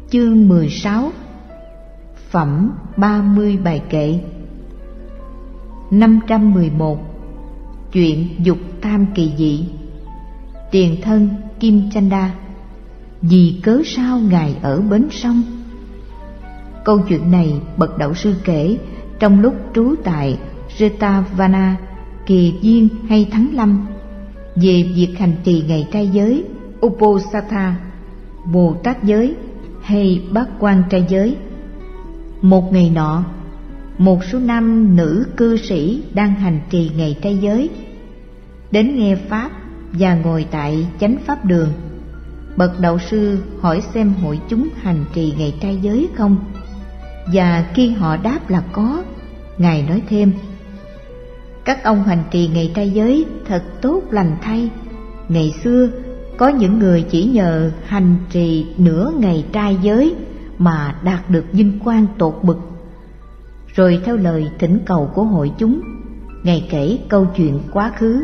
Chương 16. Phẩm 30 bài kệ. 511. Chuyện dục tham kỳ dị. Tiền thân Kim Chanda. Vì cớ sao Ngài ở bến sông? Câu chuyện này bậc đạo sư kể trong lúc trú tại Jetavana, Kỳ Viên hay Thắng Lâm, về việc hành trì ngày trai giới Uposatha, Bồ Tát giới hay Bát Quan trai giới. Một ngày nọ, một số nam nữ cư sĩ đang hành trì ngày trai giới đến nghe pháp và ngồi tại chánh pháp đường. Bậc đạo sư hỏi xem hội chúng hành trì ngày trai giới không, và khi họ đáp là có, Ngài nói thêm: các ông hành trì ngày trai giới thật tốt lành thay. Ngày xưa có những người chỉ nhờ hành trì nửa ngày trai giới mà đạt được vinh quang tột bực. Rồi theo lời thỉnh cầu của hội chúng, Ngài kể câu chuyện quá khứ.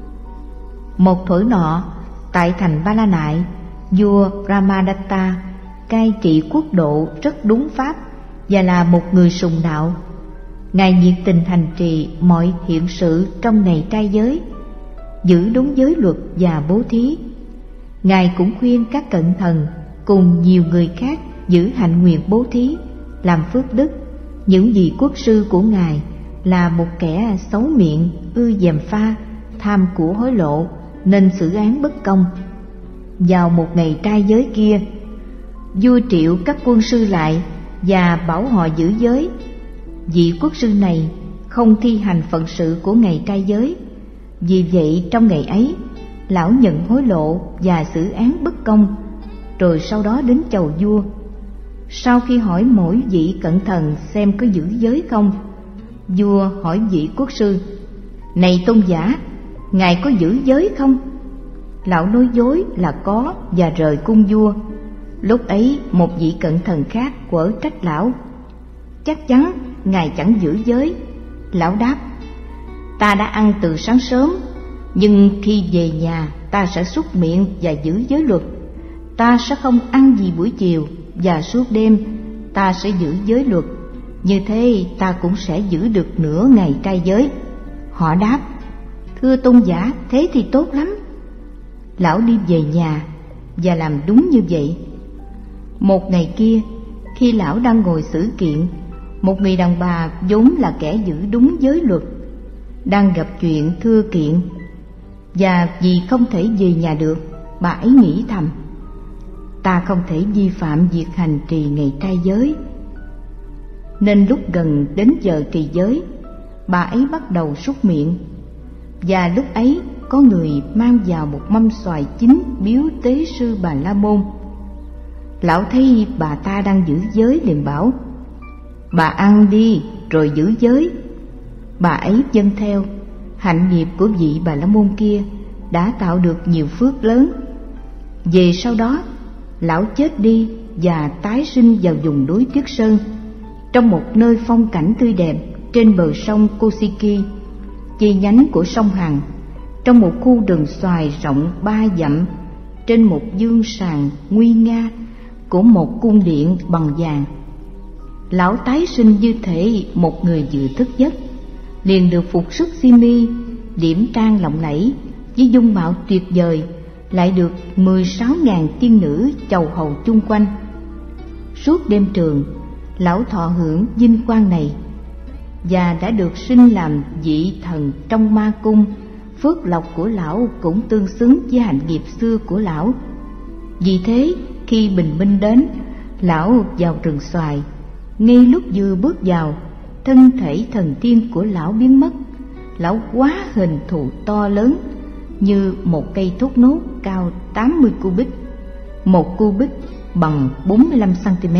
Một thuở nọ, tại thành Ba La Nại, vua Brahmadatta cai trị quốc độ rất đúng pháp và là một người sùng đạo. Ngài nhiệt tình hành trì mọi hiện sự trong ngày trai giới, giữ đúng giới luật và bố thí. Ngài cũng khuyên các cận thần cùng nhiều người khác giữ hạnh nguyện bố thí, làm phước đức. Những vị quốc sư của Ngài là một kẻ xấu miệng, ưa gièm pha, tham của hối lộ, nên xử án bất công. Vào một ngày trai giới kia, vua triệu các quân sư lại và bảo họ giữ giới. Vị quốc sư này không thi hành phận sự của ngày trai giới, vì vậy trong ngày ấy lão nhận hối lộ và xử án bất công. Rồi sau đó đến chầu vua. Sau khi hỏi mỗi vị cận thần xem có giữ giới không, vua hỏi vị quốc sư: này tôn giả, ngài có giữ giới không? Lão nói dối là có và rời cung vua. Lúc ấy một vị cận thần khác quở trách lão: chắc chắn ngài chẳng giữ giới. Lão đáp: ta đã ăn từ sáng sớm, nhưng khi về nhà ta sẽ súc miệng và giữ giới luật. Ta sẽ không ăn gì buổi chiều, và suốt đêm ta sẽ giữ giới luật. Như thế ta cũng sẽ giữ được nửa ngày trai giới. Họ đáp: thưa tôn giả, thế thì tốt lắm. Lão đi về nhà và làm đúng như vậy. Một ngày kia, khi lão đang ngồi xử kiện, một người đàn bà vốn là kẻ giữ đúng giới luật đang gặp chuyện thưa kiện, và vì không thể về nhà được, bà ấy nghĩ thầm: ta không thể vi phạm việc hành trì ngày trai giới. Nên lúc gần đến giờ trì giới, bà ấy bắt đầu súc miệng. Và lúc ấy có người mang vào một mâm xoài chín biếu tế sư Bà La Môn. Lão thấy bà ta đang giữ giới liền bảo: bà ăn đi rồi giữ giới. Bà ấy vâng theo. Hạnh nghiệp của vị Bà La Môn kia đã tạo được nhiều phước lớn. Về sau đó, lão chết đi và tái sinh vào vùng núi Tuyết Sơn, trong một nơi phong cảnh tươi đẹp trên bờ sông Kosiki, chi nhánh của sông Hằng, trong một khu rừng xoài rộng 3 dặm, trên một dương sàn nguy nga của một cung điện bằng vàng. Lão tái sinh như thể một người vừa thức giấc, liền được phục sức xiêm điểm trang lộng lẫy với dung mạo tuyệt vời, lại được 16.000 tiên nữ chầu hầu chung quanh. Suốt đêm trường, lão thọ hưởng vinh quang này và đã được sinh làm vị thần trong ma cung. Phước lộc của lão cũng tương xứng với hạnh nghiệp xưa của lão. Vì thế khi bình minh đến, lão vào rừng xoài. Ngay lúc vừa bước vào, thân thể thần tiên của lão biến mất. Lão quá hình thù to lớn, như một cây thốt nốt cao 80 cubit, một cubit bằng 45 cm.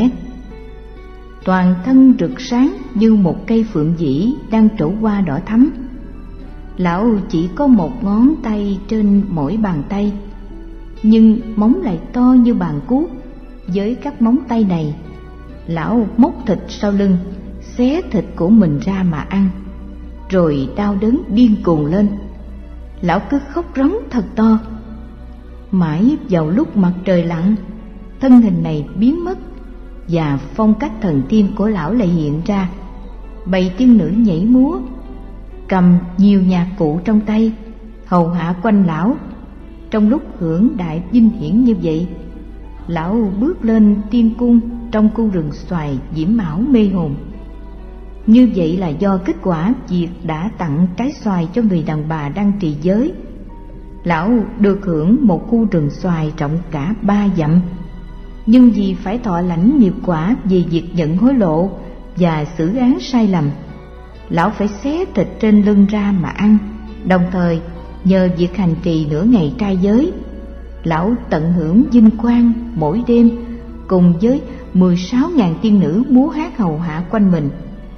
Toàn thân rực sáng như một cây phượng vĩ đang trổ hoa đỏ thắm. Lão chỉ có một ngón tay trên mỗi bàn tay, nhưng móng lại to như bàn cuốc. Với các móng tay này, lão móc thịt sau lưng, xé thịt của mình ra mà ăn, rồi đau đớn điên cuồng lên. Lão cứ khóc rống thật to. Mãi vào lúc mặt trời lặn, thân hình này biến mất, và phong cách thần tiên của lão lại hiện ra. Bầy tiên nữ nhảy múa, cầm nhiều nhạc cụ trong tay, hầu hạ quanh lão. Trong lúc hưởng đại vinh hiển như vậy, lão bước lên tiên cung trong khu rừng xoài diễm ảo mê hồn. Như vậy là do kết quả việc đã tặng trái xoài cho người đàn bà đang trì giới. Lão được hưởng một khu rừng xoài rộng cả 3 dặm, nhưng vì phải thọ lãnh nghiệp quả về việc nhận hối lộ và xử án sai lầm, lão phải xé thịt trên lưng ra mà ăn. Đồng thời nhờ việc hành trì nửa ngày trai giới, lão tận hưởng vinh quang mỗi đêm cùng với 16.000 tiên nữ múa hát hầu hạ quanh mình.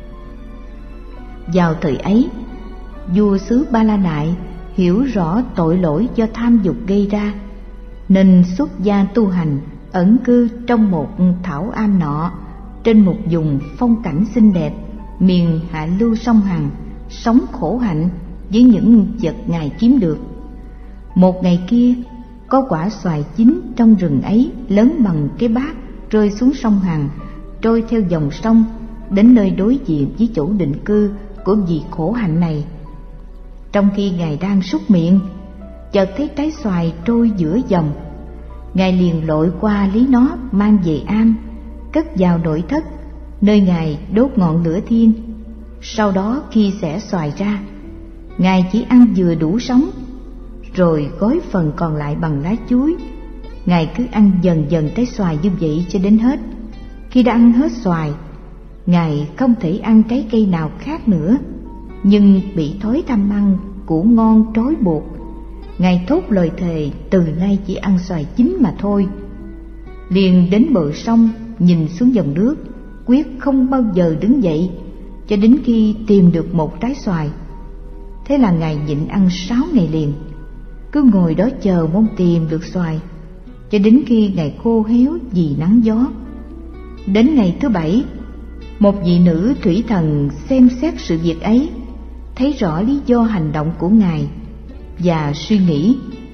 Vào thời ấy, vua xứ Ba La Nại hiểu rõ tội lỗi do tham dục gây ra, nên xuất gia tu hành, ẩn cư trong một thảo am nọ trên một vùng phong cảnh xinh đẹp miền hạ lưu sông Hằng, sống khổ hạnh với những vật ngài kiếm được. Một ngày kia, có quả xoài chín trong rừng ấy lớn bằng cái bát rơi xuống sông Hằng, trôi theo dòng sông đến nơi đối diện với chỗ định cư của vị khổ hạnh này. Trong khi ngài đang súc miệng, chợt thấy trái xoài trôi giữa dòng. Ngài liền lội qua lấy nó mang về am, cất vào nội thất, nơi ngài đốt ngọn lửa thiên. Sau đó khi xẻ xoài ra, ngài chỉ ăn vừa đủ sống, rồi gói phần còn lại bằng lá chuối. Ngài cứ ăn dần dần trái xoài như vậy cho đến hết. Khi đã ăn hết xoài, ngài không thể ăn trái cây nào khác nữa, nhưng bị thói tham ăn củ ngon trói buộc. Ngài thốt lời thề từ nay chỉ ăn xoài chín mà thôi. Liền đến bờ sông nhìn xuống dòng nước, quyết không bao giờ đứng dậy cho đến khi tìm được một trái xoài. Thế là ngài nhịn ăn 6 ngày liền, cứ ngồi đó chờ mong tìm được xoài cho đến khi ngài khô héo vì nắng gió. Đến ngày thứ 7, một vị nữ thủy thần xem xét sự việc ấy, thấy rõ lý do hành động của ngài và suy nghĩ: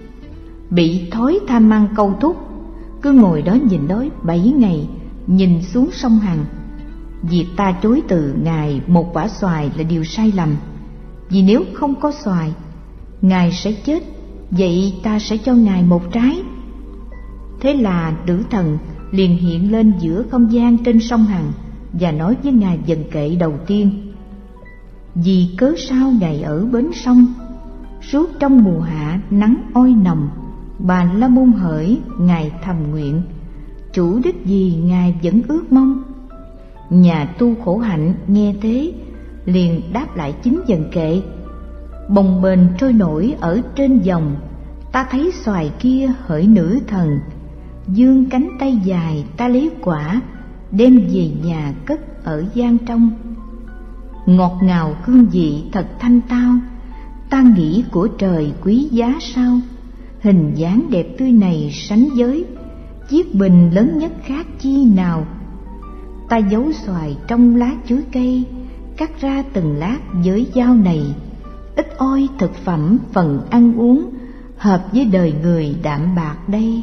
bị thói tham ăn câu thúc, cứ ngồi đó nhìn đói 7 ngày, nhìn xuống sông Hằng. Việc ta chối từ ngài một quả xoài là điều sai lầm, vì nếu không có xoài, ngài sẽ chết, vậy ta sẽ cho ngài một trái. Thế là nữ thần liền hiện lên giữa không gian trên sông Hằng và nói với ngài vần kệ đầu tiên: vì cớ sao ngài ở bến sông, suốt trong mùa hạ nắng oi nồng, bà La Môn hỡi ngài thầm nguyện, chủ đích gì ngài vẫn ước mong. Nhà tu khổ hạnh nghe thế liền đáp lại chính vần kệ: bồng bềnh trôi nổi ở trên dòng, ta thấy xoài kia hỡi nữ thần, dương cánh tay dài ta lấy quả, đem về nhà cất ở gian trong. Ngọt ngào hương vị thật thanh tao, ta nghĩ của trời quý giá sao. Hình dáng đẹp tươi này sánh với chiếc bình lớn nhất khác chi nào. Ta giấu xoài trong lá chuối cây, cắt ra từng lát với dao này. Ít oi thực phẩm phần ăn uống, hợp với đời người đạm bạc đây.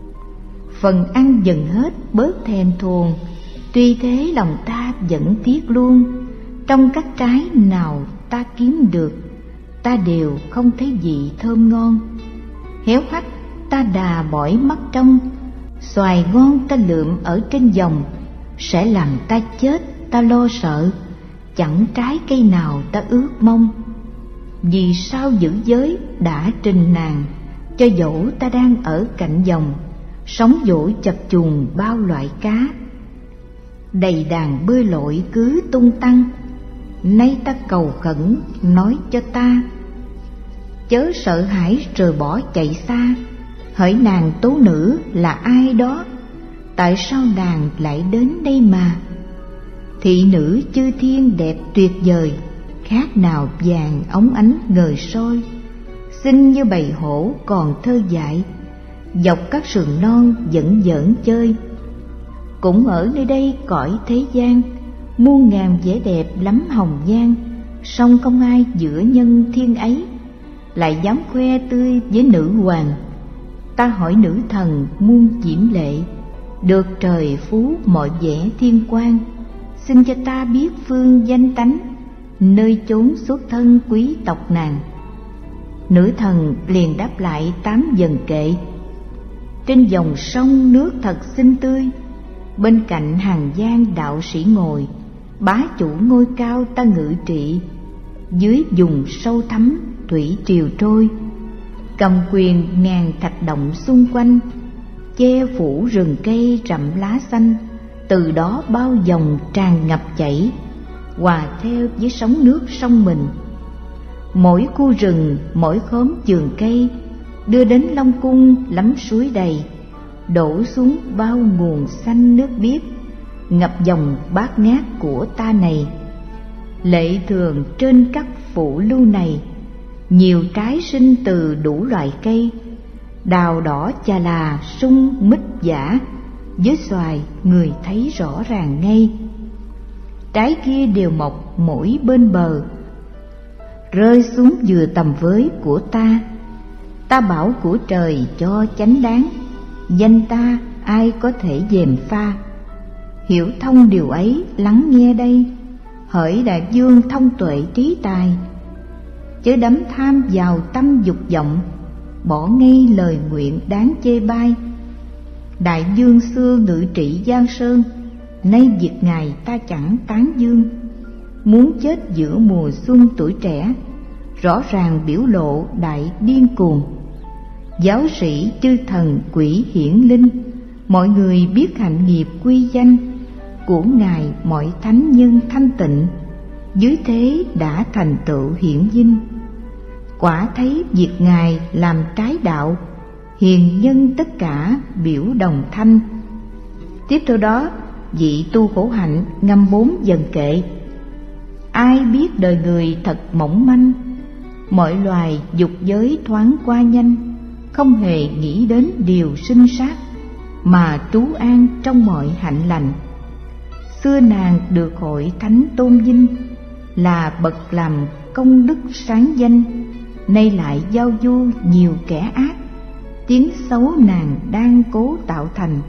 Phần ăn dần hết bớt thèm thuồng, tuy thế lòng ta vẫn tiếc luôn. Trong các trái nào ta kiếm được, ta đều không thấy vị thơm ngon. Héo hắt ta đà bỏi mắt trong, xoài ngon ta lượm ở trên dòng. Sẽ làm ta chết ta lo sợ, chẳng trái cây nào ta ước mong. Vì sao giữ giới đã trình nàng, cho dẫu ta đang ở cạnh dòng, sóng vỗ chập trùng bao loại cá. Đầy đàn bơi lội cứ tung tăng, nay ta cầu khẩn nói cho ta, chớ sợ hãi rồi bỏ chạy xa. Hỡi nàng tố nữ là ai đó, tại sao nàng lại đến đây mà? Thị nữ chư thiên đẹp tuyệt vời, khác nào vàng óng ánh ngời soi. Xinh như bầy hổ còn thơ dại, dọc các sườn non vẫn giỡn chơi. Cũng ở nơi đây cõi thế gian, muôn ngàn vẻ đẹp lắm hồng nhan, song không ai giữa nhân thiên ấy lại dám khoe tươi với nữ hoàng. Ta hỏi nữ thần muôn diễm lệ, được trời phú mọi vẻ thiên quan, xin cho ta biết phương danh tánh, nơi chốn xuất thân quý tộc nàng. Nữ thần liền đáp lại 8 dần kệ. Trên dòng sông nước thật xinh tươi, bên cạnh hàng giang đạo sĩ ngồi, bá chủ ngôi cao ta ngự trị. Dưới vùng sâu thẳm thủy triều trôi, cầm quyền ngàn thạch động xung quanh, che phủ rừng cây rậm lá xanh, từ đó bao dòng tràn ngập chảy, hòa theo với sóng nước sông mình. Mỗi khu rừng, mỗi khóm vườn cây, đưa đến Long Cung lắm suối đầy, đổ xuống bao nguồn xanh nước biếc, ngập dòng bát ngát của ta này. Lệ thường trên các phủ lưu này, nhiều trái sinh từ đủ loại cây, đào đỏ chà là sung mít giả, với xoài người thấy rõ ràng ngay. Trái kia đều mọc mỗi bên bờ, rơi xuống vừa tầm với của ta. Ta bảo của trời cho chánh đáng, danh ta ai có thể gièm pha. Hiểu thông điều ấy lắng nghe đây, hỡi đại vương thông tuệ trí tài. Chớ đắm tham vào tâm dục vọng, bỏ ngay lời nguyện đáng chê bai. Đại vương xưa ngự trị Giang Sơn, nay việc ngài ta chẳng tán dương. Muốn chết giữa mùa xuân tuổi trẻ, rõ ràng biểu lộ đại điên cuồng. Giáo sĩ chư thần quỷ hiển linh, mọi người biết hạnh nghiệp quy danh của ngài. Mọi thánh nhân thanh tịnh, dưới thế đã thành tựu hiển vinh. Quả thấy việc ngài làm trái đạo, hiền nhân tất cả biểu đồng thanh. Tiếp theo đó, vị tu khổ hạnh ngâm 4 dần kệ. Ai biết đời người thật mỏng manh, mọi loài dục giới thoáng qua nhanh, không hề nghĩ đến điều sinh sát, mà trú an trong mọi hạnh lành. Xưa nàng được hội thánh tôn vinh, là bậc làm công đức sáng danh, nay lại giao du nhiều kẻ ác, tiếng xấu nàng đang cố tạo thành.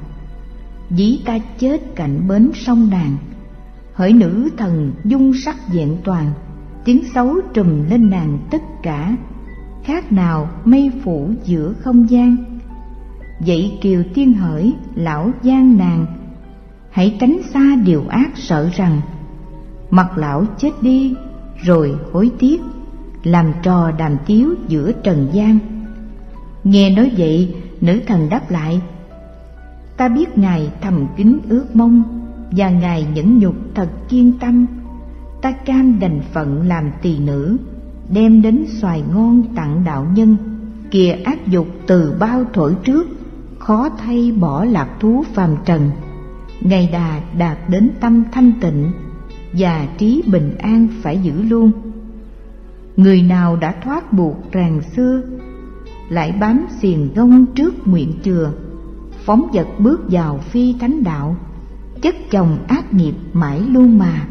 Dĩ ta chết cạnh bến sông nàng, hỡi nữ thần dung sắc vẹn toàn, tiếng xấu trùm lên nàng tất cả, khác nào mây phủ giữa không gian. Vậy kiều tiên hỡi lão gian nàng, hãy tránh xa điều ác sợ rằng, mặc lão chết đi rồi hối tiếc, làm trò đàm tiếu giữa trần gian. Nghe nói vậy, nữ thần đáp lại, ta biết ngài thầm kín ước mong, và ngài nhẫn nhục thật kiên tâm. Ta cam đành phận làm tỳ nữ, đem đến xoài ngon tặng đạo nhân. Kìa ác dục từ bao thuở trước, khó thay bỏ lạc thú phàm trần. Ngày đà đạt đến tâm thanh tịnh, và trí bình an phải giữ luôn. Người nào đã thoát buộc ràng xưa, lại bám xiềng gông trước nguyện chừa, phóng dật bước vào phi thánh đạo, chất chồng ác nghiệp mãi luôn mà.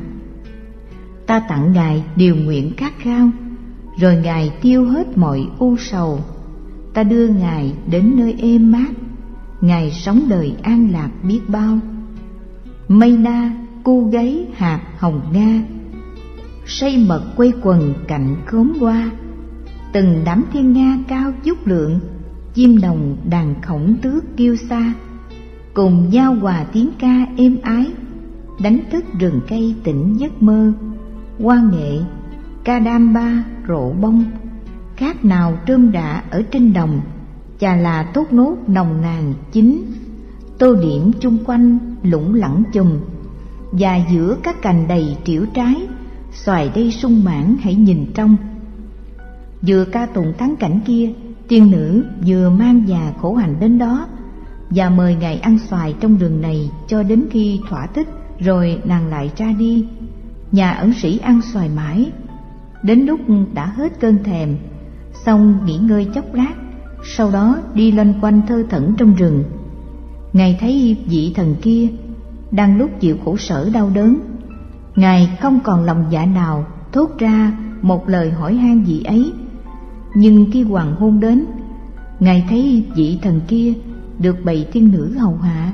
Ta tặng ngài điều nguyện khát khao, rồi ngài tiêu hết mọi u sầu. Ta đưa ngài đến nơi êm mát, ngài sống đời an lạc biết bao. Mây na cu gáy hạt hồng nga, say mật quây quần cạnh khóm hoa. Từng đám thiên nga cao vút lượng, chim đồng đàn khổng tước kêu xa, cùng nhau hòa tiếng ca êm ái, đánh thức rừng cây tỉnh giấc mơ. Hoa nghệ ca đam ba rộ bông, khác nào trơm đạ ở trên đồng, chà là tốt nốt nồng nàn chín. Tô điểm chung quanh lủng lẳng chùm, và giữa các cành đầy triểu trái, xoài đây sung mãn hãy nhìn trong. Vừa ca tụng thắng cảnh kia, tiên nữ vừa mang già khổ hạnh đến đó, và mời ngài ăn xoài trong rừng này cho đến khi thỏa thích, rồi nàng lại ra đi. Nhà ẩn sĩ ăn xoài mãi, đến lúc đã hết cơn thèm, xong nghỉ ngơi chốc lát, sau đó đi loanh quanh thơ thẩn trong rừng. Ngài thấy vị thần kia đang lúc chịu khổ sở đau đớn, ngài không còn lòng dạ nào thốt ra một lời hỏi han vị ấy. Nhưng khi hoàng hôn đến, ngài thấy vị thần kia được bầy tiên nữ hầu hạ,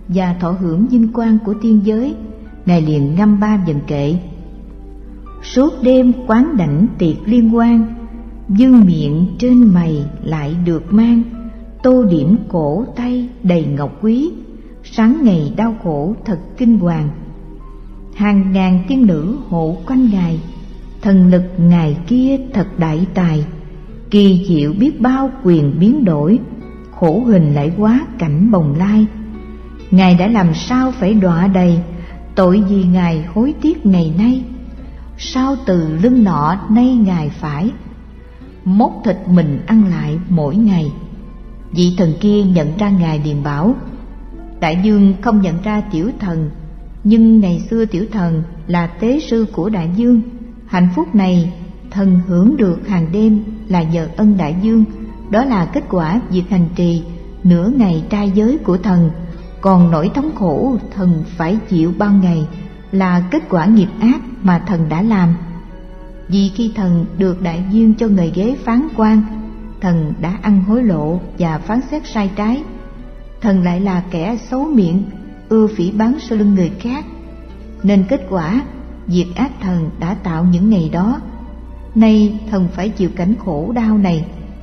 và thọ hưởng vinh quang của tiên giới, Ngài liền ngâm 3 vần kệ. Suốt đêm quán đảnh tiệc liên hoan, vương miện trên mày lại được mang, tô điểm cổ tay đầy ngọc quý, sáng ngày đau khổ thật kinh hoàng. Hàng ngàn tiên nữ hộ quanh Ngài, thần lực Ngài kia thật đại tài, kỳ diệu biết bao quyền biến đổi, khổ hình lại quá cảnh bồng lai. Ngài đã làm sao phải đọa đầy, tội gì Ngài hối tiếc ngày nay. Sao từ lưng nọ nay Ngài phải móc thịt mình ăn lại mỗi ngày. Vị thần kia nhận ra Ngài liền bảo: Đại vương không nhận ra tiểu thần, nhưng ngày xưa tiểu thần là tế sư của đại vương. Hạnh phúc này thần hưởng được hàng đêm là nhờ ân đại vương. Đó là kết quả việc hành trì nửa ngày trai giới của thần. Còn nỗi thống khổ thần phải chịu bao ngày là kết quả nghiệp ác mà thần đã làm. Vì khi thần được đại vương cho ngồi ghế phán quan, thần đã ăn hối lộ và phán xét sai trái. Thần lại là kẻ xấu miệng, ưa phỉ báng sau lưng người khác, nên kết quả việc ác thần đã tạo những ngày đó. Nay thần phải chịu cảnh khổ đau này.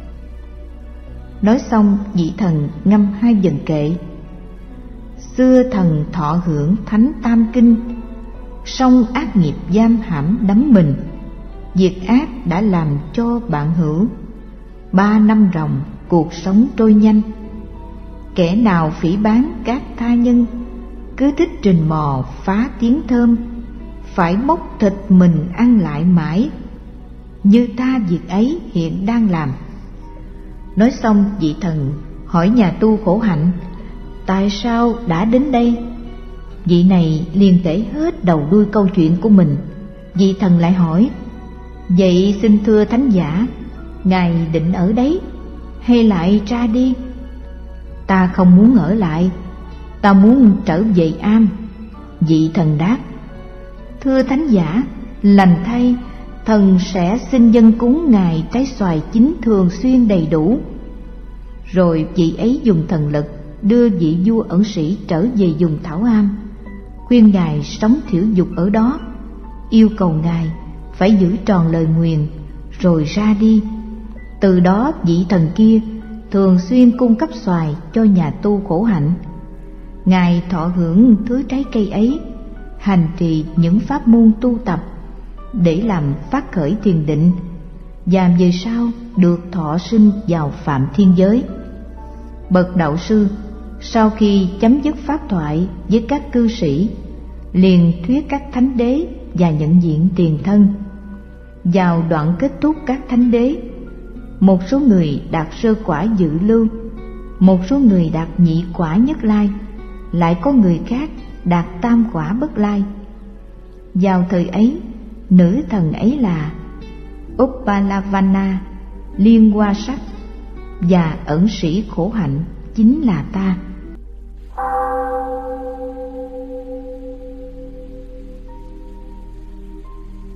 Nói xong, vị thần ngâm 2 vần kệ. Xưa thần thọ hưởng thánh tam kinh, song ác nghiệp giam hãm đắm mình, việc ác đã làm cho bạn hữu. 3 năm ròng cuộc sống trôi nhanh, kẻ nào phỉ báng các tha nhân, cứ thích trình mò phá tiếng thơm, phải móc thịt mình ăn lại mãi, như ta việc ấy hiện đang làm. Nói xong, vị thần hỏi nhà tu khổ hạnh tại sao đã đến đây. Vị này liền kể hết đầu đuôi câu chuyện của mình. Vị thần lại hỏi: Vậy xin thưa thánh giả, Ngài định ở đấy hay lại ra đi? Ta không muốn ở lại, ta muốn trở về am. Vị thần đáp: Thưa thánh giả, lành thay, thần sẽ xin dâng cúng Ngài trái xoài chín thường xuyên đầy đủ. Rồi vị ấy dùng thần lực đưa vị vua ẩn sĩ trở về vùng thảo am, khuyên Ngài sống thiểu dục ở đó, yêu cầu Ngài phải giữ tròn lời nguyền rồi ra đi. Từ đó vị thần kia thường xuyên cung cấp xoài cho nhà tu khổ hạnh. Ngài thọ hưởng thứ trái cây ấy, hành trì những pháp môn tu tập để làm phát khởi thiền định, và về sau được thọ sinh vào phạm thiên giới. Bậc đạo sư sau khi chấm dứt pháp thoại với các cư sĩ, liền thuyết các thánh đế và nhận diện tiền thân. Vào đoạn kết thúc các thánh đế, một số người đạt sơ quả dự lưu, một số người đạt nhị quả nhất lai, lại có người khác đạt tam quả bất lai. Vào thời ấy, nữ thần ấy là Uppalavana, Liên Hoa Sắc, và ẩn sĩ khổ hạnh chính là ta.